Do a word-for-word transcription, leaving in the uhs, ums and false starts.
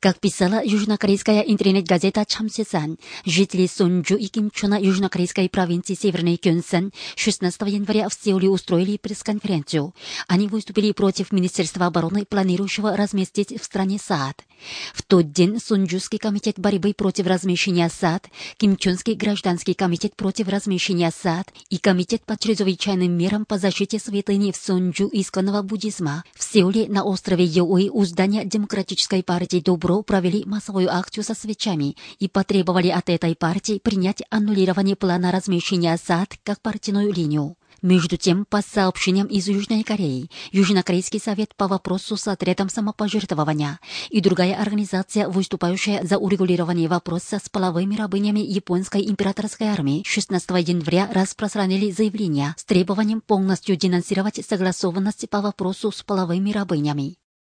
Как писала южнокорейская интернет-газета «Chamsesan», жители Сонджу и Кимчона южнокорейской провинции Северный Кёнсан шестнадцатого января в Сеуле устроили пресс-конференцию. Они выступили против Министерства обороны, планирующего разместить в стране СААД. В тот день Сонджуский комитет борьбы против размещения СААД, Кимчонский гражданский комитет против размещения СААД и комитет по чрезвычайным мерам по защите святыни в Сонджу исконного буддизма в Сеуле на острове Йоуи у здания Демократической партии Добро провели массовую акцию со свечами и потребовали от этой партии принять аннулирование плана размещения СААД как партийную линию. Между тем, по сообщениям из Южной Кореи, Южнокорейский совет по вопросу с отрядом самопожертвования и другая организация, выступающая за урегулирование вопроса с половыми рабынями японской императорской армии, шестнадцатого января распространили заявление с требованием полностью денонсировать согласованность по вопросу с половыми рабынями.